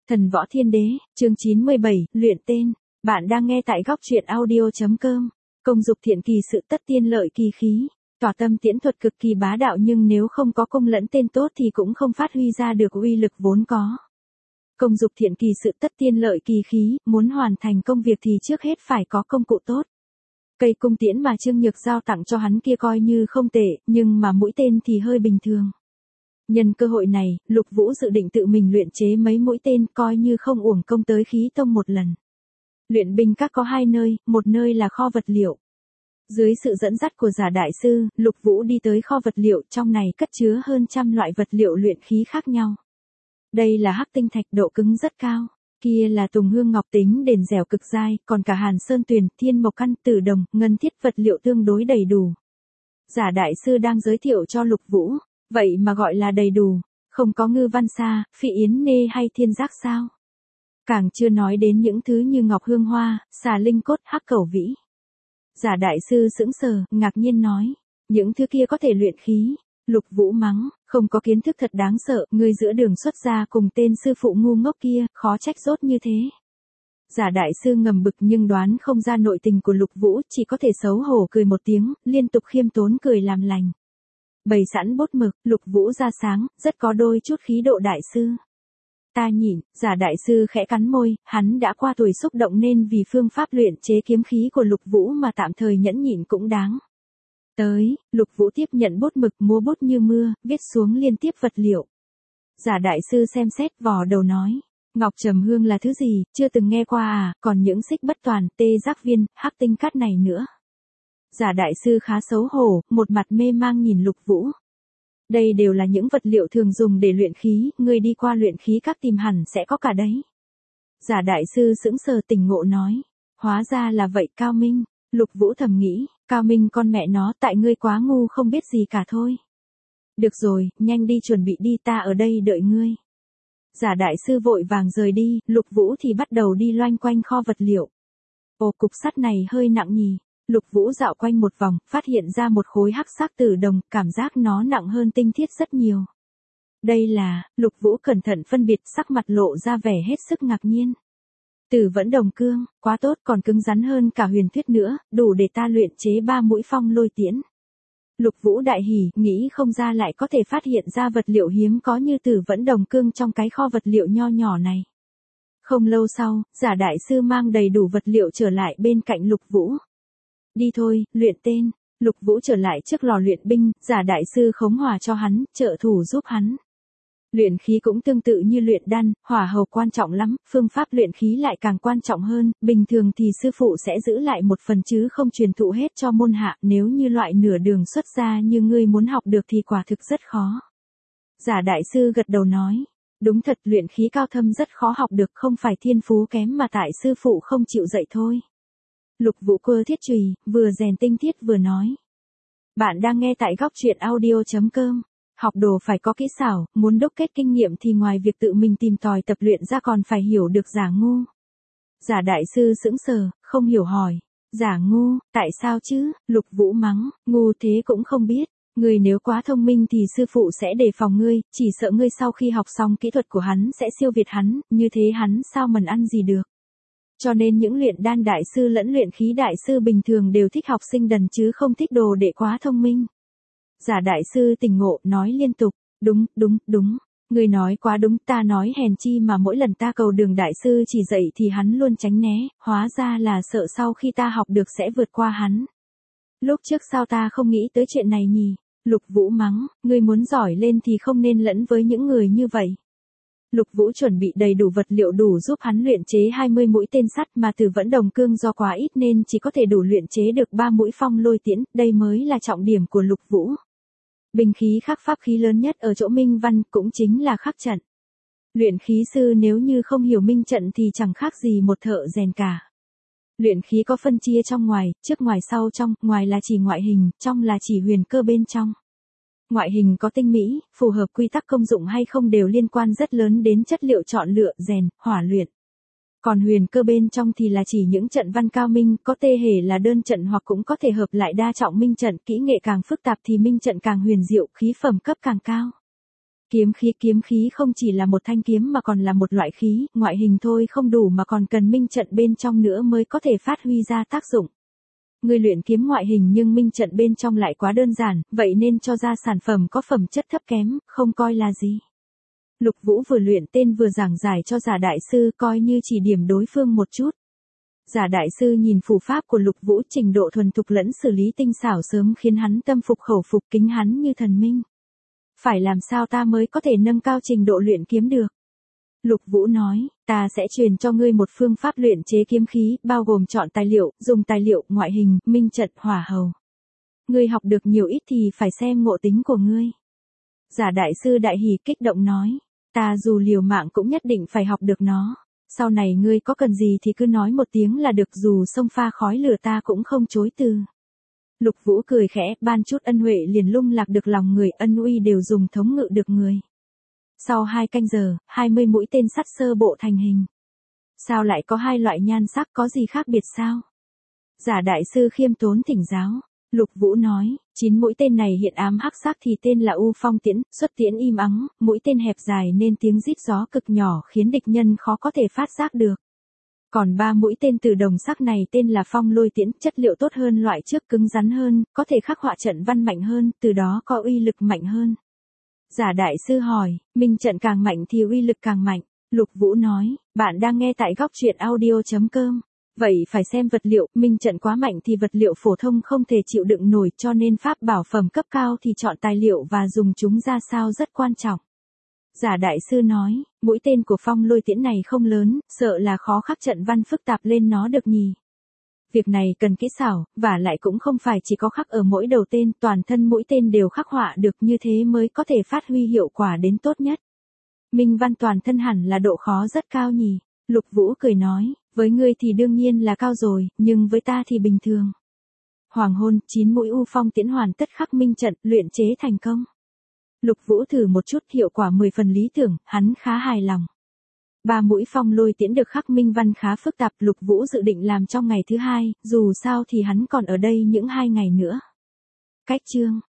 Thần Võ Thiên Đế, chương 97, luyện tên. Bạn đang nghe tại góc truyện audio.com. Công dục thiện kỳ sự tất tiên lợi kỳ khí. Tỏa tâm tiễn thuật cực kỳ bá đạo nhưng nếu không có công lẫn tên tốt thì cũng không phát huy ra được uy lực vốn có. Công dục thiện kỳ sự tất tiên lợi kỳ khí, muốn hoàn thành công việc thì trước hết phải có công cụ tốt. Cây cung tiễn mà Trương Nhược Giao tặng cho hắn kia coi như không tệ, nhưng mà mũi tên thì hơi bình thường. Nhân cơ hội này, Lục Vũ dự định tự mình luyện chế mấy mũi tên coi như không uổng công tới khí tông một lần. Luyện binh các có hai nơi, một nơi là kho vật liệu. Dưới sự dẫn dắt của giả đại sư, Lục Vũ đi tới kho vật liệu, trong này cất chứa hơn 100 loại vật liệu luyện khí khác nhau. Đây là hắc tinh thạch độ cứng rất cao, kia là tùng hương ngọc tính đền dẻo cực dai, còn cả hàn sơn tuyền, thiên mộc căn, tử đồng, ngân thiết vật liệu tương đối đầy đủ. Giả đại sư đang giới thiệu cho Lục Vũ. Vậy mà gọi là đầy đủ, không có ngư văn sa, phi yến nê hay thiên giác sao? Càng chưa nói đến những thứ như ngọc hương hoa, xà linh cốt, hắc cẩu vĩ. Giả đại sư sững sờ, ngạc nhiên nói, những thứ kia có thể luyện khí. Lục Vũ mắng, không có kiến thức thật đáng sợ, ngươi giữa đường xuất gia cùng tên sư phụ ngu ngốc kia, khó trách rốt như thế. Giả đại sư ngầm bực nhưng đoán không ra nội tình của Lục Vũ, chỉ có thể xấu hổ cười một tiếng, liên tục khiêm tốn cười làm lành. Bày sẵn bút mực, Lục Vũ ra sáng, rất có đôi chút khí độ đại sư. Ta nhịn, giả đại sư khẽ cắn môi, hắn đã qua tuổi xúc động nên vì phương pháp luyện chế kiếm khí của Lục Vũ mà tạm thời nhẫn nhịn cũng đáng. Tới, Lục Vũ tiếp nhận bút mực múa bút như mưa, viết xuống liên tiếp vật liệu. Giả đại sư xem xét vò đầu nói, ngọc trầm hương là thứ gì, chưa từng nghe qua à, còn những xích bất toàn, tê giác viên, hắc tinh cát này nữa. Giả đại sư khá xấu hổ, một mặt mê mang nhìn Lục Vũ. Đây đều là những vật liệu thường dùng để luyện khí, người đi qua luyện khí các tìm hẳn sẽ có cả đấy. Giả đại sư sững sờ tỉnh ngộ nói, hóa ra là vậy Cao Minh. Lục Vũ thầm nghĩ, Cao Minh con mẹ nó, tại ngươi quá ngu không biết gì cả thôi. Được rồi, nhanh đi chuẩn bị đi, ta ở đây đợi ngươi. Giả đại sư vội vàng rời đi, Lục Vũ thì bắt đầu đi loanh quanh kho vật liệu. Ồ, cục sắt này hơi nặng nhỉ. Lục Vũ dạo quanh một vòng, phát hiện ra một khối hắc sắc tử đồng, cảm giác nó nặng hơn tinh thiết rất nhiều. Đây là, Lục Vũ cẩn thận phân biệt, sắc mặt lộ ra vẻ hết sức ngạc nhiên. Tử vẫn đồng cương, quá tốt, còn cứng rắn hơn cả huyền thuyết nữa, đủ để ta luyện chế 3 mũi phong lôi tiễn. Lục Vũ đại hỉ, nghĩ không ra lại có thể phát hiện ra vật liệu hiếm có như tử vẫn đồng cương trong cái kho vật liệu nho nhỏ này. Không lâu sau, giả đại sư mang đầy đủ vật liệu trở lại bên cạnh Lục Vũ. Đi thôi, luyện tên. Lục Vũ trở lại trước lò luyện binh, giả đại sư khống hỏa cho hắn, trợ thủ giúp hắn. Luyện khí cũng tương tự như luyện đan, hỏa hầu quan trọng lắm, phương pháp luyện khí lại càng quan trọng hơn, bình thường thì sư phụ sẽ giữ lại một phần chứ không truyền thụ hết cho môn hạ, nếu như loại nửa đường xuất gia như ngươi muốn học được thì quả thực rất khó. Giả đại sư gật đầu nói, đúng thật, luyện khí cao thâm rất khó học được, không phải thiên phú kém mà tại sư phụ không chịu dạy thôi. Lục Vũ cơ thiết chùy, vừa rèn tinh thiết vừa nói. Bạn đang nghe tại góc truyện audio.com. Học đồ phải có kỹ xảo, muốn đúc kết kinh nghiệm thì ngoài việc tự mình tìm tòi tập luyện ra còn phải hiểu được giả ngu. Giả đại sư sững sờ, không hiểu hỏi. Giả ngu, tại sao chứ? Lục Vũ mắng, ngu thế cũng không biết. Ngươi nếu quá thông minh thì sư phụ sẽ đề phòng ngươi, chỉ sợ ngươi sau khi học xong kỹ thuật của hắn sẽ siêu việt hắn, như thế hắn sao mần ăn gì được. Cho nên những luyện đan đại sư lẫn luyện khí đại sư bình thường đều thích học sinh đần chứ không thích đồ đệ quá thông minh. Giả đại sư tỉnh ngộ, nói liên tục, đúng, người nói quá đúng, ta nói hèn chi mà mỗi lần ta cầu đường đại sư chỉ dạy thì hắn luôn tránh né, hóa ra là sợ sau khi ta học được sẽ vượt qua hắn. Lúc trước sao ta không nghĩ tới chuyện này nhỉ? Lục Vũ mắng, ngươi muốn giỏi lên thì không nên lẫn với những người như vậy. Lục Vũ chuẩn bị đầy đủ vật liệu đủ giúp hắn luyện chế 20 mũi tên sắt mà tử vẫn đồng cương do quá ít nên chỉ có thể đủ luyện chế được 3 mũi phong lôi tiễn, đây mới là trọng điểm của Lục Vũ. Binh khí khắc pháp khí lớn nhất ở chỗ minh văn cũng chính là khắc trận. Luyện khí sư nếu như không hiểu minh trận thì chẳng khác gì một thợ rèn cả. Luyện khí có phân chia trong ngoài, trước ngoài sau trong, ngoài là chỉ ngoại hình, trong là chỉ huyền cơ bên trong. Ngoại hình có tinh mỹ, phù hợp quy tắc công dụng hay không đều liên quan rất lớn đến chất liệu chọn lựa, rèn, hỏa luyện. Còn huyền cơ bên trong thì là chỉ những trận văn cao minh, có tê hề là đơn trận hoặc cũng có thể hợp lại đa trọng minh trận, kỹ nghệ càng phức tạp thì minh trận càng huyền diệu, khí phẩm cấp càng cao. Kiếm khí không chỉ là một thanh kiếm mà còn là một loại khí, ngoại hình thôi không đủ mà còn cần minh trận bên trong nữa mới có thể phát huy ra tác dụng. Ngươi luyện kiếm ngoại hình nhưng minh trận bên trong lại quá đơn giản, vậy nên cho ra sản phẩm có phẩm chất thấp kém, không coi là gì. Lục Vũ vừa luyện tên vừa giảng giải cho Giả đại sư coi như chỉ điểm đối phương một chút. Giả đại sư nhìn phù pháp của Lục Vũ trình độ thuần thục lẫn xử lý tinh xảo sớm khiến hắn tâm phục khẩu phục kính hắn như thần minh. Phải làm sao ta mới có thể nâng cao trình độ luyện kiếm được? Lục Vũ nói, ta sẽ truyền cho ngươi một phương pháp luyện chế kiếm khí, bao gồm chọn tài liệu, dùng tài liệu, ngoại hình, minh trận, hỏa hầu. Ngươi học được nhiều ít thì phải xem ngộ tính của ngươi. Giả đại sư đại hỉ kích động nói, ta dù liều mạng cũng nhất định phải học được nó. Sau này ngươi có cần gì thì cứ nói một tiếng là được, dù sông pha khói lửa ta cũng không chối từ. Lục Vũ cười khẽ, ban chút ân huệ liền lung lạc được lòng người, ân uy đều dùng thống ngự được người. Sau 2 canh giờ, 20 mũi tên sắt sơ bộ thành hình. Sao lại có 2 loại nhan sắc, có gì khác biệt sao? Giả đại sư khiêm tốn thỉnh giáo. Lục Vũ nói, 9 mũi tên này hiện ám hắc sắc thì tên là U Phong tiễn, xuất tiễn im ắng, mũi tên hẹp dài nên tiếng rít gió cực nhỏ khiến địch nhân khó có thể phát giác được. Còn 3 mũi tên từ đồng sắc này tên là Phong Lôi tiễn, chất liệu tốt hơn loại trước, cứng rắn hơn, có thể khắc họa trận văn mạnh hơn, từ đó có uy lực mạnh hơn. Giả đại sư hỏi, minh trận càng mạnh thì uy lực càng mạnh. Lục Vũ nói, bạn đang nghe tại góc truyện audio.com. Vậy phải xem vật liệu, minh trận quá mạnh thì vật liệu phổ thông không thể chịu đựng nổi, cho nên pháp bảo phẩm cấp cao thì chọn tài liệu và dùng chúng ra sao rất quan trọng. Giả đại sư nói, mũi tên của Phong Lôi tiễn này không lớn, sợ là khó khắc trận văn phức tạp lên nó được nhỉ. Việc này cần kỹ xảo, và lại cũng không phải chỉ có khắc ở mỗi đầu tên, toàn thân mũi tên đều khắc họa được, như thế mới có thể phát huy hiệu quả đến tốt nhất. Minh văn toàn thân hẳn là độ khó rất cao nhỉ. Lục Vũ cười nói, với ngươi thì đương nhiên là cao rồi, nhưng với ta thì bình thường. Hoàng hôn, 9 mũi U Phong tiễn hoàn tất khắc minh trận, luyện chế thành công. Lục Vũ thử một chút, hiệu quả 10 phần lý tưởng, hắn khá hài lòng. 3 mũi Phong Lôi tiễn được khắc minh văn khá phức tạp, Lục Vũ dự định làm trong ngày thứ 2, dù sao thì hắn còn ở đây những 2 ngày nữa. Cách chương